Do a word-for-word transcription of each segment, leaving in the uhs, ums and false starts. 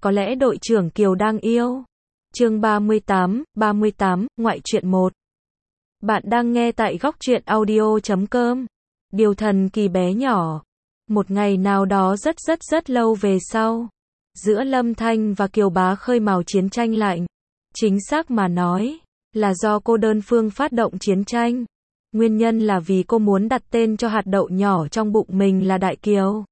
có lẽ đội trưởng Kiều đang yêu. Chương ba mươi tám, ba mươi tám, ngoại truyện một. Bạn đang nghe tại góc truyện audio chấm com. Điều thần kỳ bé nhỏ. Một ngày nào đó rất rất rất lâu về sau, giữa Lâm Thanh và Kiều Bá khơi mào chiến tranh lạnh. Chính xác mà nói, là do cô đơn phương phát động chiến tranh. Nguyên nhân là vì cô muốn đặt tên cho hạt đậu nhỏ trong bụng mình là Đại Kiều.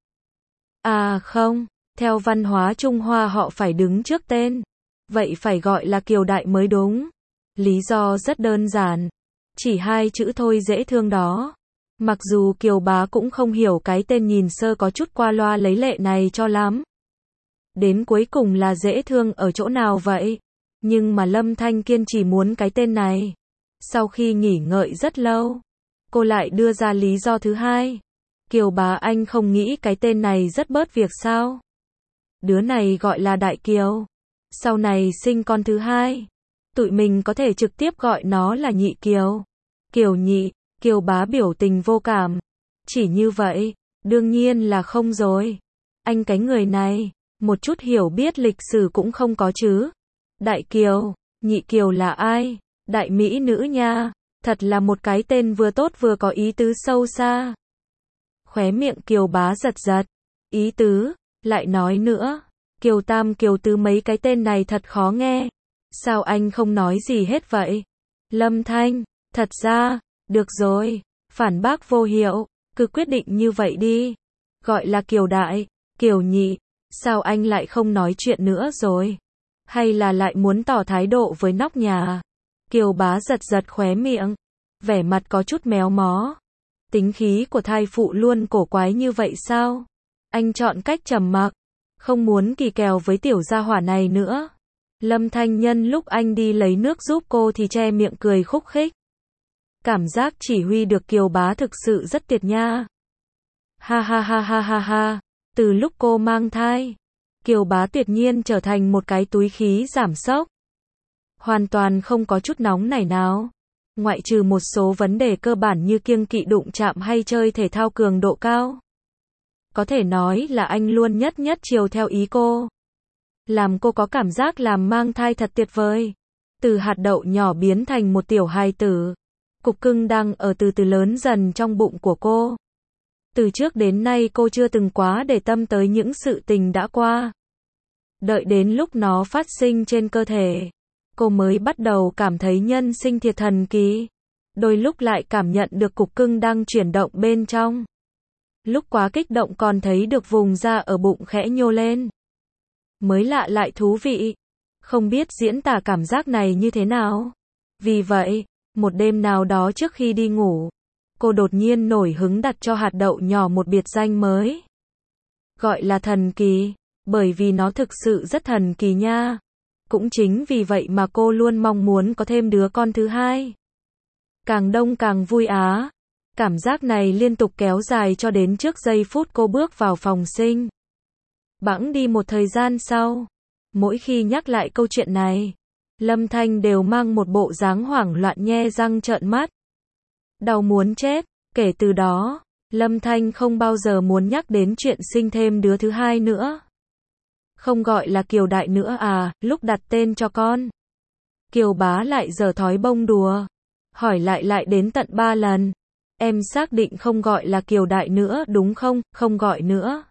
À không, theo văn hóa Trung Hoa họ phải đứng trước tên. Vậy phải gọi là Kiều Đại mới đúng. Lý do rất đơn giản. Chỉ hai chữ thôi dễ thương đó. Mặc dù Kiều Bá cũng không hiểu cái tên nhìn sơ có chút qua loa lấy lệ này cho lắm. Đến cuối cùng là dễ thương ở chỗ nào vậy? Nhưng mà Lâm Thanh kiên trì muốn cái tên này. Sau khi nghỉ ngợi rất lâu, cô lại đưa ra lý do thứ hai. Kiều Bá, anh không nghĩ cái tên này rất bớt việc sao? Đứa này gọi là Đại Kiều. Sau này sinh con thứ hai, tụi mình có thể trực tiếp gọi nó là Nhị Kiều. Kiều Nhị. Kiều Bá biểu tình vô cảm. Chỉ như vậy? Đương nhiên là không rồi. Anh cái người này, một chút hiểu biết lịch sử cũng không có chứ. Đại Kiều, Nhị Kiều là ai? Đại mỹ nữ nha. Thật là một cái tên vừa tốt vừa có ý tứ sâu xa. Khóe miệng Kiều Bá giật giật. Ý tứ? Lại nói nữa. Kiều Tam Kiều Tứ mấy cái tên này thật khó nghe. Sao anh không nói gì hết vậy? Lâm Thanh, thật ra, được rồi, phản bác vô hiệu, cứ quyết định như vậy đi. Gọi là Kiều Đại, Kiều Nhị, sao anh lại không nói chuyện nữa rồi? Hay là lại muốn tỏ thái độ với nóc nhà? Kiều Bá giật giật khóe miệng, vẻ mặt có chút méo mó. Tính khí của thai phụ luôn cổ quái như vậy sao? Anh chọn cách trầm mặc, không muốn kỳ kèo với tiểu gia hỏa này nữa. Lâm Thanh nhân lúc anh đi lấy nước giúp cô thì che miệng cười khúc khích. Cảm giác chỉ huy được Kiều Bá thực sự rất tuyệt nha. Ha ha ha ha ha ha. Từ lúc cô mang thai, Kiều Bá tuyệt nhiên trở thành một cái túi khí giảm sốc. Hoàn toàn không có chút nóng nảy nào. Ngoại trừ một số vấn đề cơ bản như kiêng kỵ đụng chạm hay chơi thể thao cường độ cao. Có thể nói là anh luôn nhất nhất chiều theo ý cô. Làm cô có cảm giác làm mang thai thật tuyệt vời. Từ hạt đậu nhỏ biến thành một tiểu hài tử. Cục cưng đang ở từ từ lớn dần trong bụng của cô. Từ trước đến nay cô chưa từng quá để tâm tới những sự tình đã qua. Đợi đến lúc nó phát sinh trên cơ thể, cô mới bắt đầu cảm thấy nhân sinh thiệt thần kỳ. Đôi lúc lại cảm nhận được cục cưng đang chuyển động bên trong. Lúc quá kích động còn thấy được vùng da ở bụng khẽ nhô lên. Mới lạ lại thú vị. Không biết diễn tả cảm giác này như thế nào. Vì vậy, một đêm nào đó trước khi đi ngủ, cô đột nhiên nổi hứng đặt cho hạt đậu nhỏ một biệt danh mới. Gọi là thần kỳ, bởi vì nó thực sự rất thần kỳ nha. Cũng chính vì vậy mà cô luôn mong muốn có thêm đứa con thứ hai. Càng đông càng vui á. Cảm giác này liên tục kéo dài cho đến trước giây phút cô bước vào phòng sinh. Bẵng đi một thời gian sau, mỗi khi nhắc lại câu chuyện này, Lâm Thanh đều mang một bộ dáng hoảng loạn nhe răng trợn mắt. Đau muốn chết. Kể từ đó, Lâm Thanh không bao giờ muốn nhắc đến chuyện sinh thêm đứa thứ hai nữa. Không gọi là Kiều Đại nữa à, lúc đặt tên cho con. Kiều Bá lại giở thói bông đùa. Hỏi lại lại đến tận ba lần. Em xác định không gọi là Kiều Đại nữa đúng không? Không gọi nữa.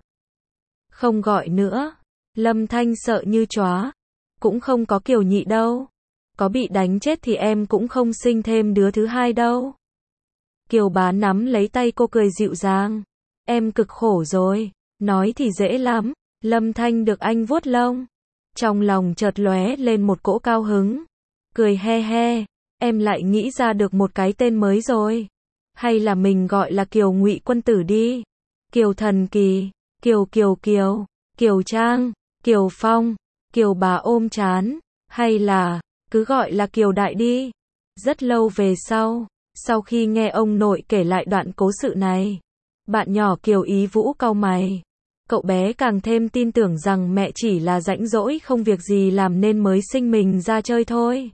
Không gọi nữa. Lâm Thanh sợ như chóa. Cũng không có Kiều Nhị đâu. Có bị đánh chết thì em cũng không sinh thêm đứa thứ hai đâu. Kiều Bá nắm lấy tay cô cười dịu dàng. Em cực khổ rồi. Nói thì dễ lắm. Lâm Thanh được anh vuốt lông. Trong lòng chợt lóe lên một cỗ cao hứng. Cười he he. Em lại nghĩ ra được một cái tên mới rồi. Hay là mình gọi là Kiều Ngụy Quân Tử đi. Kiều Thần Kỳ. Kiều Kiều Kiều. Kiều Trang. Kiều Phong. Kiều Bá ôm chán. Hay là, cứ gọi là Kiều Đại đi. Rất lâu về sau, sau khi nghe ông nội kể lại đoạn cố sự này, bạn nhỏ Kiều Ý Vũ cau mày. Cậu bé càng thêm tin tưởng rằng mẹ chỉ là rảnh rỗi không việc gì làm nên mới sinh mình ra chơi thôi.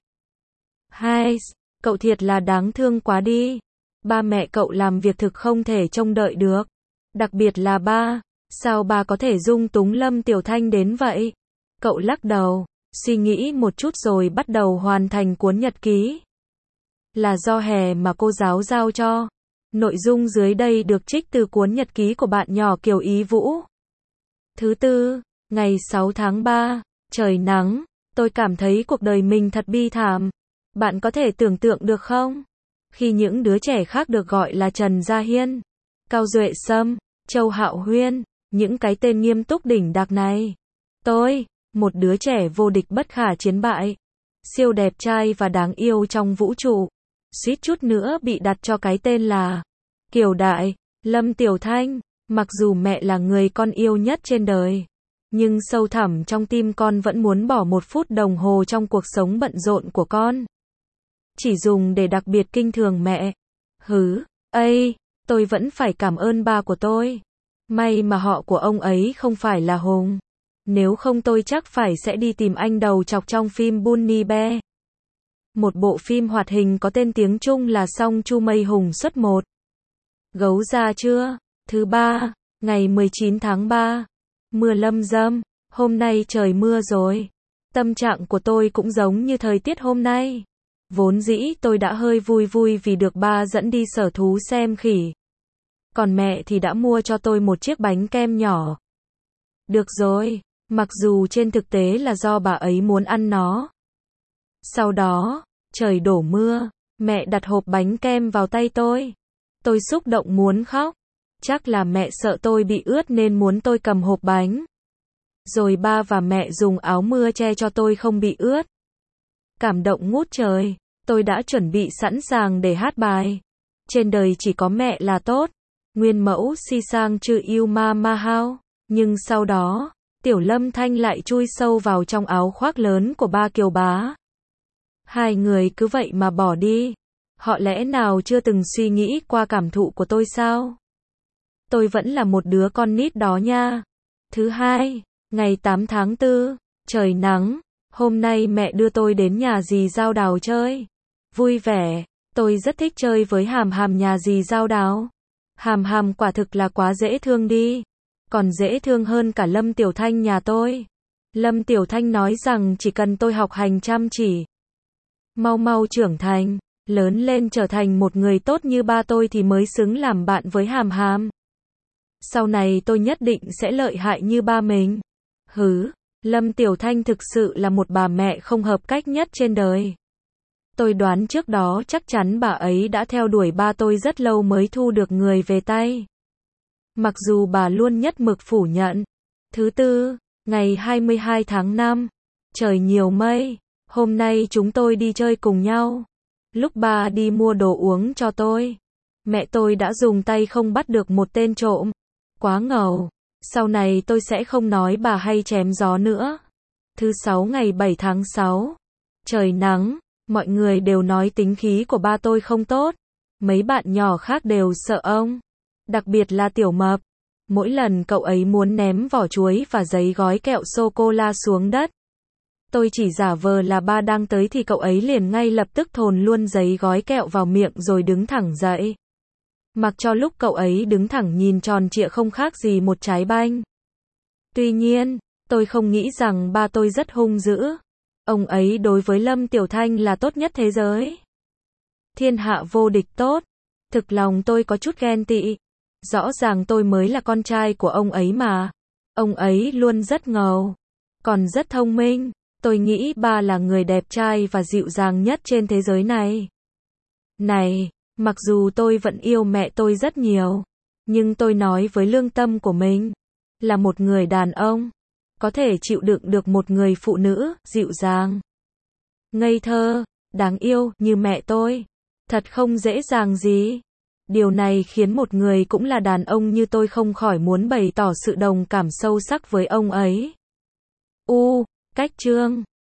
Hai, cậu thiệt là đáng thương quá đi. Ba mẹ cậu làm việc thực không thể trông đợi được. Đặc biệt là ba, sao ba có thể dung túng Lâm Tiểu Thanh đến vậy? Cậu lắc đầu, suy nghĩ một chút rồi bắt đầu hoàn thành cuốn nhật ký. Là do hè mà cô giáo giao cho. Nội dung dưới đây được trích từ cuốn nhật ký của bạn nhỏ Kiều Ý Vũ. Thứ tư, ngày sáu tháng ba, trời nắng, tôi cảm thấy cuộc đời mình thật bi thảm. Bạn có thể tưởng tượng được không? Khi những đứa trẻ khác được gọi là Trần Gia Hiên, Cao Duệ Sâm, Châu Hạo Huyên, những cái tên nghiêm túc đỉnh đạc này. Tôi, một đứa trẻ vô địch bất khả chiến bại, siêu đẹp trai và đáng yêu trong vũ trụ, suýt chút nữa bị đặt cho cái tên là Kiều Đại, Lâm Tiểu Thanh. Mặc dù mẹ là người con yêu nhất trên đời, nhưng sâu thẳm trong tim con vẫn muốn bỏ một phút đồng hồ trong cuộc sống bận rộn của con, chỉ dùng để đặc biệt kinh thường mẹ. Hứ, ây, tôi vẫn phải cảm ơn ba của tôi. May mà họ của ông ấy không phải là Hùng. Nếu không tôi chắc phải sẽ đi tìm anh đầu chọc trong phim Bunny Bear. Một bộ phim hoạt hình có tên tiếng Trung là Song Chu Mây Hùng xuất một. Gấu ra chưa? Thứ ba, ngày mười chín tháng ba. Mưa lâm râm, hôm nay trời mưa rồi. Tâm trạng của tôi cũng giống như thời tiết hôm nay. Vốn dĩ tôi đã hơi vui vui vì được ba dẫn đi sở thú xem khỉ. Còn mẹ thì đã mua cho tôi một chiếc bánh kem nhỏ. Được rồi, mặc dù trên thực tế là do bà ấy muốn ăn nó. Sau đó, trời đổ mưa, mẹ đặt hộp bánh kem vào tay tôi. Tôi xúc động muốn khóc. Chắc là mẹ sợ tôi bị ướt nên muốn tôi cầm hộp bánh. Rồi ba và mẹ dùng áo mưa che cho tôi không bị ướt. Cảm động ngút trời, tôi đã chuẩn bị sẵn sàng để hát bài Trên đời chỉ có mẹ là tốt. Nguyên mẫu si sang chữ yêu ma ma hao. Nhưng sau đó, Tiểu Lâm Thanh lại chui sâu vào trong áo khoác lớn của ba Kiều bá. Hai người cứ vậy mà bỏ đi. Họ lẽ nào chưa từng suy nghĩ qua cảm thụ của tôi sao? Tôi vẫn là một đứa con nít đó nha. Thứ hai, ngày tám tháng tư, trời nắng. Hôm nay mẹ đưa tôi đến nhà dì Giao Đào chơi. Vui vẻ, tôi rất thích chơi với Hàm Hàm nhà dì Giao Đào. Hàm Hàm quả thực là quá dễ thương đi. Còn dễ thương hơn cả Lâm Tiểu Thanh nhà tôi. Lâm Tiểu Thanh nói rằng chỉ cần tôi học hành chăm chỉ, mau mau trưởng thành, lớn lên trở thành một người tốt như ba tôi thì mới xứng làm bạn với Hàm Hàm. Sau này tôi nhất định sẽ lợi hại như ba mình. Hứ, Lâm Tiểu Thanh thực sự là một bà mẹ không hợp cách nhất trên đời. Tôi đoán trước đó chắc chắn bà ấy đã theo đuổi ba tôi rất lâu mới thu được người về tay. Mặc dù bà luôn nhất mực phủ nhận. Thứ tư, ngày hai mươi hai tháng năm, trời nhiều mây. Hôm nay chúng tôi đi chơi cùng nhau. Lúc ba đi mua đồ uống cho tôi, mẹ tôi đã dùng tay không bắt được một tên trộm. Quá ngầu. Sau này tôi sẽ không nói bà hay chém gió nữa. Thứ sáu ngày bảy tháng sáu, trời nắng. Mọi người đều nói tính khí của ba tôi không tốt. Mấy bạn nhỏ khác đều sợ ông. Đặc biệt là Tiểu Mập. Mỗi lần cậu ấy muốn ném vỏ chuối và giấy gói kẹo sô-cô-la xuống đất, tôi chỉ giả vờ là ba đang tới thì cậu ấy liền ngay lập tức thồn luôn giấy gói kẹo vào miệng rồi đứng thẳng dậy. Mặc cho lúc cậu ấy đứng thẳng nhìn tròn trịa không khác gì một trái banh. Tuy nhiên, tôi không nghĩ rằng ba tôi rất hung dữ. Ông ấy đối với Lâm Tiểu Thanh là tốt nhất thế giới. Thiên hạ vô địch tốt. Thực lòng tôi có chút ghen tị. Rõ ràng tôi mới là con trai của ông ấy mà. Ông ấy luôn rất ngầu. Còn rất thông minh. Tôi nghĩ ba là người đẹp trai và dịu dàng nhất trên thế giới này. Này, mặc dù tôi vẫn yêu mẹ tôi rất nhiều, nhưng tôi nói với lương tâm của mình, là một người đàn ông, có thể chịu đựng được một người phụ nữ, dịu dàng, ngây thơ, đáng yêu, như mẹ tôi. Thật không dễ dàng gì. Điều này khiến một người cũng là đàn ông như tôi không khỏi muốn bày tỏ sự đồng cảm sâu sắc với ông ấy. U, cách chương.